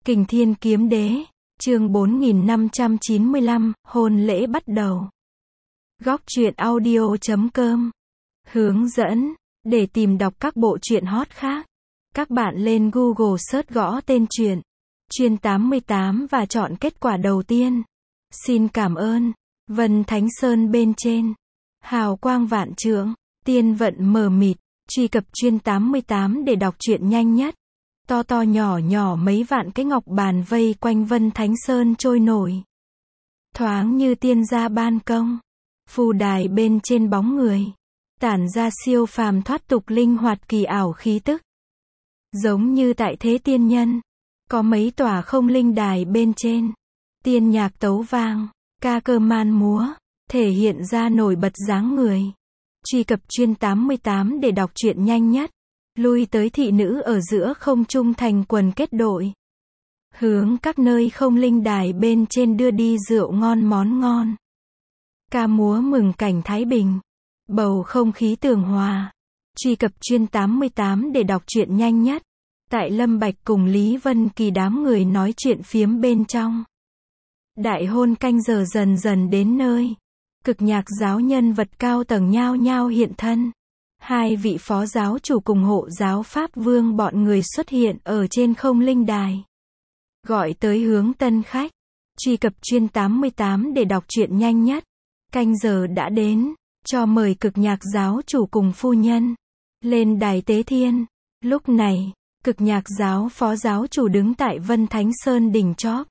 Kình Thiên Kiếm Đế, chương 4595, hôn lễ bắt đầu. Góc truyện audio.com hướng dẫn, để tìm đọc các bộ truyện hot khác, các bạn lên Google search gõ tên truyện Chuyên 88 và chọn kết quả đầu tiên. Xin cảm ơn. Vân Thánh Sơn bên trên, hào quang vạn trượng, tiên vận mờ mịt, truy cập Chuyên 88 để đọc truyện nhanh nhất. To to nhỏ nhỏ mấy vạn cái ngọc bàn vây quanh Vân Thánh Sơn trôi nổi. Thoáng như tiên gia ban công. Phù đài bên trên bóng người, tản ra siêu phàm thoát tục linh hoạt kỳ ảo khí tức. Giống như tại thế tiên nhân, có mấy tòa không linh đài bên trên. Tiên nhạc tấu vang, ca cơ man múa, thể hiện ra nổi bật dáng người. Truy cập Chuyên 88 để đọc truyện nhanh nhất. Lui tới thị nữ ở giữa không trung thành quần kết đội. Hướng các nơi không linh đài bên trên đưa đi rượu ngon món ngon. Ca múa mừng cảnh thái bình. Bầu không khí tường hòa. Truy cập Chuyên 88 để đọc truyện nhanh nhất. Tại Lâm Bạch cùng Lý Vân Kỳ đám người nói chuyện phiếm bên trong. Đại hôn canh giờ dần dần đến nơi. Cực nhạc giáo nhân vật cao tầng nhao nhao hiện thân. Hai vị phó giáo chủ cùng hộ giáo Pháp Vương bọn người xuất hiện ở trên không linh đài. Gọi tới hướng tân khách. Truy cập Chuyên 88 để đọc truyện nhanh nhất. Canh giờ đã đến, cho mời cực nhạc giáo chủ cùng phu nhân lên đài tế thiên. Lúc này, cực nhạc giáo phó giáo chủ đứng tại Vân Thánh Sơn đỉnh chóp.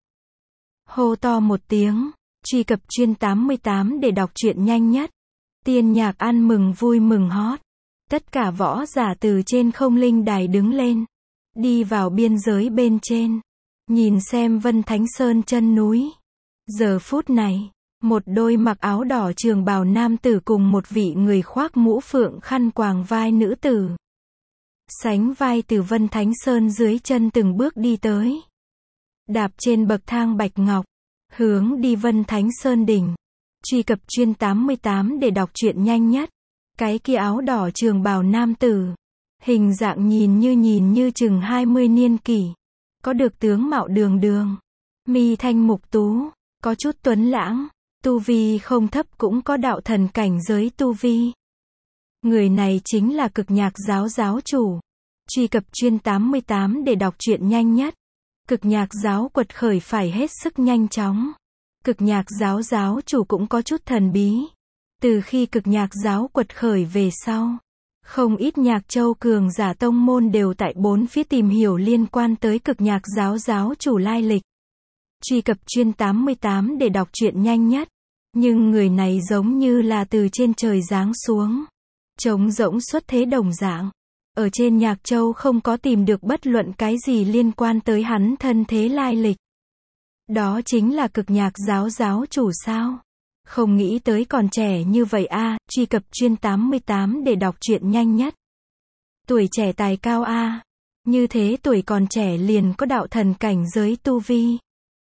Hô to một tiếng, truy cập Chuyên 88 để đọc truyện nhanh nhất. Tiên nhạc ăn mừng vui mừng hót. Tất cả võ giả từ trên không linh đài đứng lên, đi vào biên giới bên trên, nhìn xem Vân Thánh Sơn chân núi. Giờ phút này, một đôi mặc áo đỏ trường bào nam tử cùng một vị người khoác mũ phượng khăn quàng vai nữ tử. Sánh vai từ Vân Thánh Sơn dưới chân từng bước đi tới. Đạp trên bậc thang bạch ngọc, hướng đi Vân Thánh Sơn đỉnh. Truy cập Chuyên 88 để đọc truyện nhanh nhất. Cái kia áo đỏ trường bào nam tử, hình dạng nhìn như chừng 20 niên kỷ, có được tướng mạo đường đường, mi thanh mục tú, có chút tuấn lãng, tu vi không thấp cũng có đạo thần cảnh giới tu vi. Người này chính là cực nhạc giáo giáo chủ. Truy cập Chuyên 88 để đọc truyện nhanh nhất. Cực nhạc giáo quật khởi phải hết sức nhanh chóng. Cực nhạc giáo giáo chủ cũng có chút thần bí. Từ khi cực nhạc giáo quật khởi về sau, không ít nhạc châu cường giả tông môn đều tại bốn phía tìm hiểu liên quan tới cực nhạc giáo giáo chủ lai lịch. Truy cập Chuyên 88 để đọc truyện nhanh nhất. Nhưng người này giống như là từ trên trời giáng xuống, trống rỗng xuất thế đồng dạng. Ở trên nhạc châu không có tìm được bất luận cái gì liên quan tới hắn thân thế lai lịch. Đó chính là cực nhạc giáo giáo chủ sao? Không nghĩ tới còn trẻ như vậy a. Truy cập Chuyên 88 để đọc truyện nhanh nhất. Tuổi trẻ tài cao a. Như thế tuổi còn trẻ liền có đạo thần cảnh giới tu vi.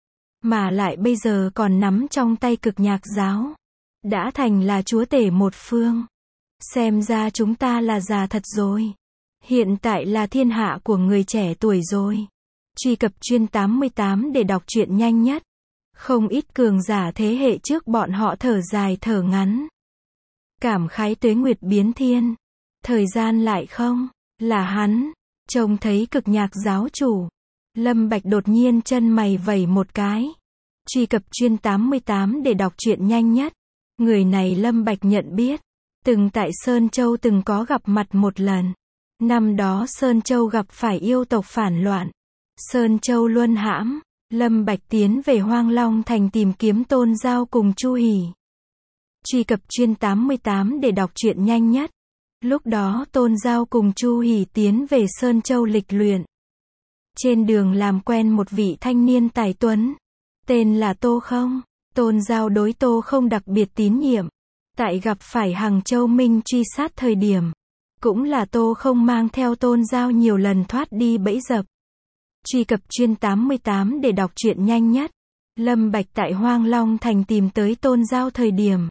Mà lại bây giờ còn nắm trong tay cực nhạc giáo. Đã thành là chúa tể một phương. Xem ra chúng ta là già thật rồi. Hiện tại là thiên hạ của người trẻ tuổi rồi. Truy cập Chuyên 88 để đọc truyện nhanh nhất. Không ít cường giả thế hệ trước bọn họ thở dài thở ngắn. Cảm khái tuế nguyệt biến thiên. Thời gian lại không, là hắn. Trông thấy cực nhạc giáo chủ. Lâm Bạch đột nhiên chân mày vẩy một cái. Truy cập Chuyên 88 để đọc truyện nhanh nhất. Người này Lâm Bạch nhận biết. Từng tại Sơn Châu từng có gặp mặt một lần. Năm đó Sơn Châu gặp phải yêu tộc phản loạn. Sơn Châu luân hãm. Lâm Bạch tiến về Hoang Long Thành tìm kiếm Tôn Giao cùng Chu Hỉ. Truy cập Chuyên 88 để đọc truyện nhanh nhất. Lúc đó Tôn Giao cùng Chu Hỉ tiến về Sơn Châu lịch luyện. Trên đường làm quen một vị thanh niên tài tuấn. Tên là Tô Không. Tôn Giao đối Tô Không đặc biệt tín nhiệm. Tại gặp phải Hằng Châu Minh truy sát thời điểm. Cũng là Tô Không mang theo Tôn Giao nhiều lần thoát đi bẫy dập. Truy cập Chuyên 88 để đọc truyện nhanh nhất. Lâm Bạch tại Hoang Long Thành tìm tới Tôn Giao thời điểm.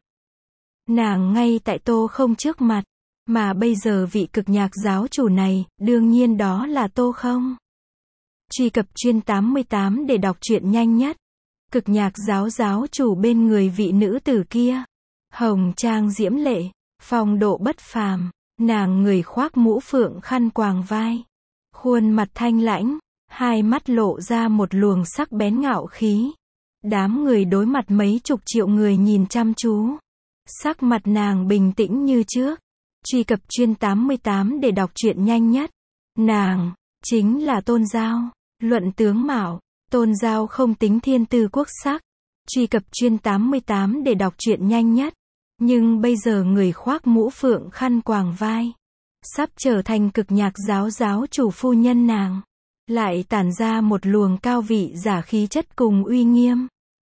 Nàng ngay tại Tô Không trước mặt. Mà bây giờ vị cực nhạc giáo chủ này, đương nhiên đó là Tô Không. Truy cập chuyên 88 để đọc truyện nhanh nhất. Cực nhạc giáo giáo chủ bên người vị nữ tử kia. Hồng trang diễm lệ, phong độ bất phàm, nàng người khoác mũ phượng khăn quàng vai. Khuôn mặt thanh lãnh, hai mắt lộ ra một luồng sắc bén ngạo khí. Đám người đối mặt mấy chục triệu người nhìn chăm chú. Sắc mặt nàng bình tĩnh như trước. Truy cập chuyên 88 để đọc truyện nhanh nhất. Nàng, chính là Tôn Giao. Luận tướng mạo, Tôn Giao không tính thiên tư quốc sắc. Truy cập chuyên 88 để đọc truyện nhanh nhất. Nhưng bây giờ người khoác mũ phượng khăn quàng vai, sắp trở thành cực nhạc giáo giáo chủ phu nhân nàng. Lại tản ra một luồng cao vị giả khí chất cùng uy nghiêm.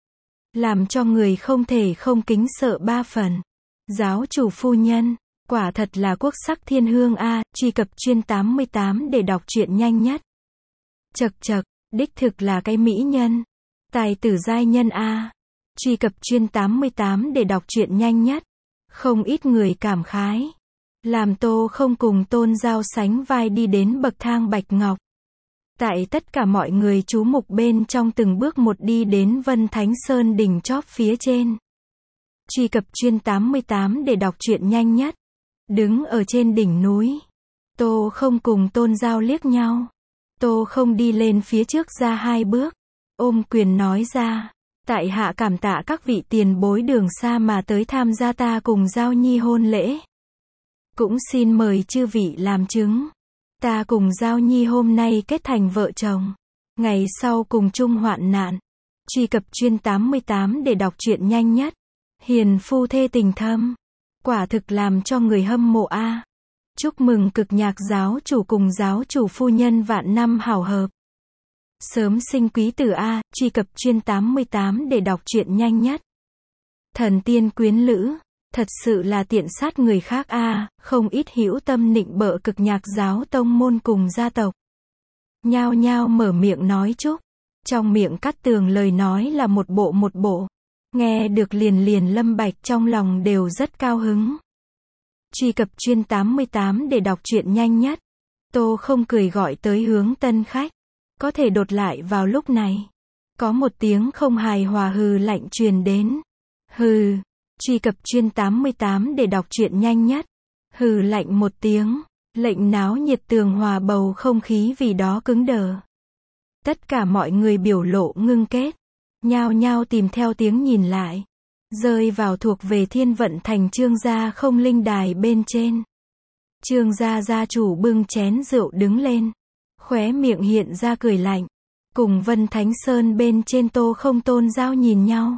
Làm cho người không thể không kính sợ ba phần. Giáo chủ phu nhân, quả thật là quốc sắc thiên hương a. Truy cập chuyên 88 để đọc truyện nhanh nhất. Chậc chậc, đích thực là cái mỹ nhân. Tài tử giai nhân a. Truy cập chuyên 88 để đọc truyện nhanh nhất. Không ít người cảm khái. Làm Tô không cùng Tôn Giao sánh vai đi đến bậc thang bạch ngọc. Tại tất cả mọi người chú mục bên trong từng bước một đi đến Vân Thánh Sơn đỉnh chóp phía trên. Truy cập chuyên 88 để đọc truyện nhanh nhất. Đứng ở trên đỉnh núi, Tô không cùng Tôn Giao liếc nhau. Tô không đi lên phía trước ra hai bước, ôm quyền nói ra: tại hạ cảm tạ các vị tiền bối đường xa mà tới tham gia ta cùng Giao Nhi hôn lễ. Cũng xin mời chư vị làm chứng. Ta cùng Giao Nhi hôm nay kết thành vợ chồng, ngày sau cùng chung hoạn nạn. Truy cập chuyên 88 để đọc truyện nhanh nhất. Hiền phu thê tình thâm, quả thực làm cho người hâm mộ a. Chúc mừng cực nhạc giáo chủ cùng giáo chủ phu nhân vạn năm hảo hợp. Sớm sinh quý tử a. Truy cập chuyên 88 để đọc truyện nhanh nhất. Thần tiên quyến lữ, thật sự là tiện sát người khác a. Không ít hữu tâm nịnh bợ cực nhạc giáo tông môn cùng gia tộc. Nhao nhao mở miệng nói chúc. Trong miệng Cát Tường lời nói là một bộ. Nghe được liền Lâm Bạch trong lòng đều rất cao hứng. Truy cập chuyên 88 để đọc truyện nhanh nhất. Tô không cười gọi tới hướng tân khách. Có thể đột lại vào lúc này. Có một tiếng không hài hòa hừ lạnh truyền đến. Hừ. Truy cập chuyên 88 để đọc truyện nhanh nhất. Hừ lạnh một tiếng. Lệnh náo nhiệt tường hòa bầu không khí vì đó cứng đờ. Tất cả mọi người biểu lộ ngưng kết. Nhao nhao tìm theo tiếng nhìn lại. Rơi vào thuộc về Thiên Vận Thành Trương gia không linh đài bên trên. Trương gia gia chủ bưng chén rượu đứng lên. Khóe miệng hiện ra cười lạnh. Cùng Vân Thánh Sơn bên trên Tô không Tôn Giao nhìn nhau.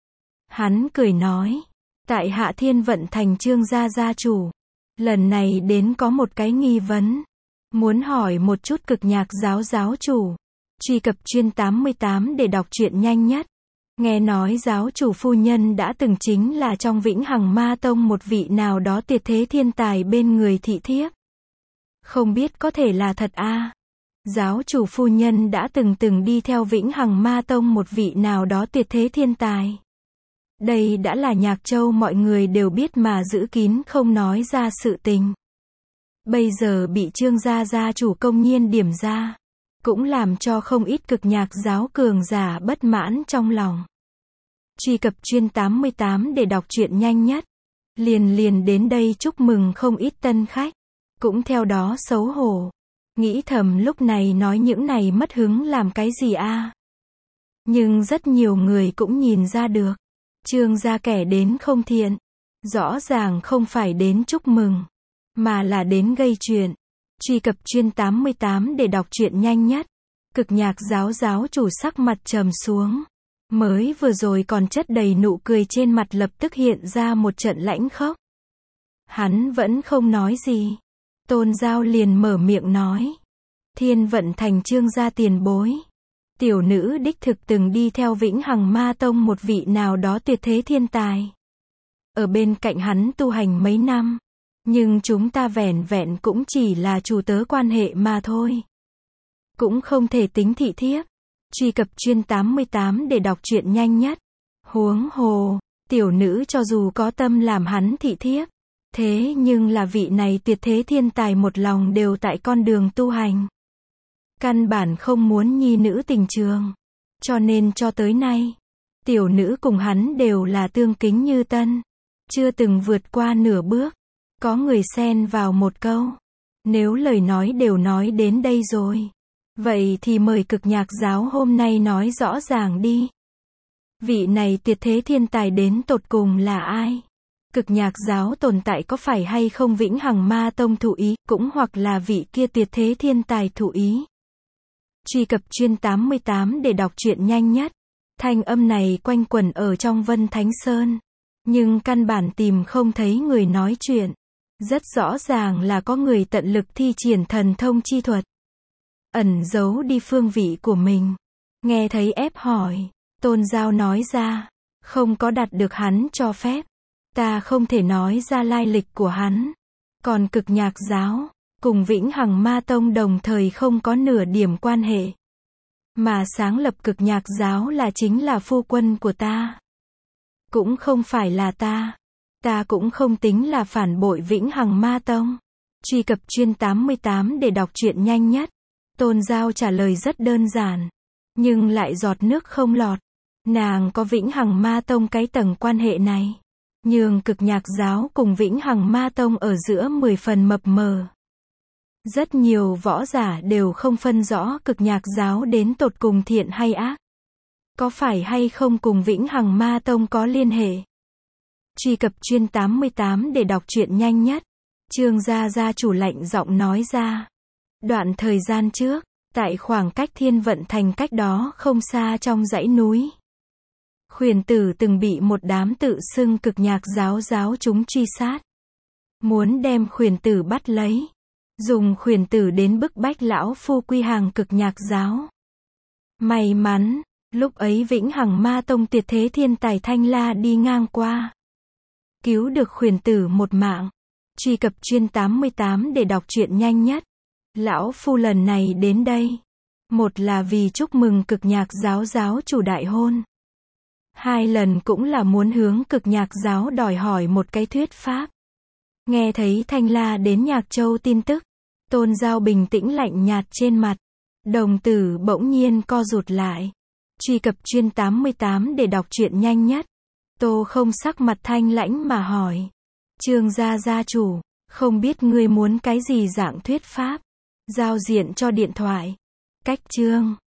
Hắn cười nói. Tại hạ Thiên Vận Thành Trương gia gia chủ. Lần này đến có một cái nghi vấn. Muốn hỏi một chút cực nhạc giáo giáo chủ. Truy cập chuyên 88 để đọc truyện nhanh nhất. Nghe nói giáo chủ phu nhân đã từng chính là trong Vĩnh Hằng Ma Tông một vị nào đó tuyệt thế thiên tài bên người thị thiếp. Không biết có thể là thật a? Giáo chủ phu nhân đã từng đi theo Vĩnh Hằng Ma Tông một vị nào đó tuyệt thế thiên tài. Đây đã là Nhạc Châu mọi người đều biết mà giữ kín không nói ra sự tình. Bây giờ bị Trương gia gia chủ công nhiên điểm ra. Cũng làm cho không ít cực nhạc giáo cường giả bất mãn trong lòng. Truy cập chuyên 88 để đọc truyện nhanh nhất. Liền đến đây chúc mừng không ít tân khách. Cũng theo đó xấu hổ. Nghĩ thầm lúc này nói những này mất hứng làm cái gì a? Nhưng rất nhiều người cũng nhìn ra được. Trương gia kẻ đến không thiện. Rõ ràng không phải đến chúc mừng. Mà là đến gây chuyện. Truy cập chuyên 88 để đọc truyện nhanh nhất. Cực nhạc giáo giáo chủ sắc mặt trầm xuống. Mới vừa rồi còn chất đầy nụ cười trên mặt lập tức hiện ra một trận lãnh khốc. Hắn vẫn không nói gì. Tôn Giao liền mở miệng nói. Thiên Vận Thành Trương gia tiền bối. Tiểu nữ đích thực từng đi theo Vĩnh Hằng Ma Tông một vị nào đó tuyệt thế thiên tài. Ở bên cạnh hắn tu hành mấy năm. Nhưng chúng ta vẻn vẹn cũng chỉ là chủ tớ quan hệ mà thôi. Cũng không thể tính thị thiếp. Truy cập chuyên 88 để đọc truyện nhanh nhất. Huống hồ, tiểu nữ cho dù có tâm làm hắn thị thiếp. Thế nhưng là vị này tuyệt thế thiên tài một lòng đều tại con đường tu hành. Căn bản không muốn nhi nữ tình trường. Cho nên cho tới nay, tiểu nữ cùng hắn đều là tương kính như tân. Chưa từng vượt qua nửa bước. Có người xen vào một câu. Nếu lời nói đều nói đến đây rồi, vậy thì mời Cực Nhạc giáo hôm nay nói rõ ràng đi. Vị này tuyệt thế thiên tài đến tột cùng là ai? Cực Nhạc giáo tồn tại có phải hay không Vĩnh Hằng Ma Tông thụ ý, cũng hoặc là vị kia tuyệt thế thiên tài thụ ý. Truy cập chuyên 88 để đọc truyện nhanh nhất. Thanh âm này quanh quẩn ở trong Vân Thánh Sơn, nhưng căn bản tìm không thấy người nói chuyện. Rất rõ ràng là có người tận lực thi triển thần thông chi thuật, ẩn giấu đi phương vị của mình. Nghe thấy ép hỏi, Tôn Giao nói ra, không có đạt được hắn cho phép, ta không thể nói ra lai lịch của hắn. Còn Cực Nhạc giáo, cùng Vĩnh Hằng Ma Tông đồng thời không có nửa điểm quan hệ. Mà sáng lập Cực Nhạc giáo là chính là phu quân của ta. Cũng không phải là ta. Ta cũng không tính là phản bội Vĩnh Hằng Ma Tông. Truy cập chuyên 88 để đọc truyện nhanh nhất. Tôn Giao trả lời rất đơn giản, nhưng lại giọt nước không lọt. Nàng có Vĩnh Hằng Ma Tông cái tầng quan hệ này, nhường Cực Nhạc giáo cùng Vĩnh Hằng Ma Tông ở giữa 10 phần mập mờ. Rất nhiều võ giả đều không phân rõ Cực Nhạc giáo đến tột cùng thiện hay ác. Có phải hay không cùng Vĩnh Hằng Ma Tông có liên hệ? Truy cập chuyên 88 để đọc truyện nhanh nhất. Trương gia chủ lạnh giọng nói ra. Đoạn thời gian trước, tại khoảng cách Thiên Vận Thành cách đó không xa trong dãy núi, Khuyển Tử từng bị một đám tự xưng Cực Nhạc giáo chúng truy sát. Muốn đem Khuyển Tử bắt lấy. Dùng Khuyển Tử đến bức bách lão phu quy hàng Cực Nhạc giáo. May mắn, lúc ấy Vĩnh Hằng Ma Tông tuyệt thế thiên tài Thanh La đi ngang qua, cứu được Khuyển Tử một mạng. Truy cập chuyên 88 để đọc truyện nhanh nhất. Lão phu lần này đến đây, một là vì chúc mừng Cực Nhạc giáo chủ đại hôn. Hai lần cũng là muốn hướng Cực Nhạc giáo đòi hỏi một cái thuyết pháp. Nghe thấy Thanh La đến Nhạc Châu tin tức, Tôn Giao bình tĩnh lạnh nhạt trên mặt, đồng tử bỗng nhiên co rụt lại. Truy cập chuyên 88 để đọc truyện nhanh nhất. Tô Không sắc mặt thanh lãnh mà hỏi. Trương gia chủ, không biết ngươi muốn cái gì dạng thuyết pháp? Giao diện cho điện thoại. Cách chương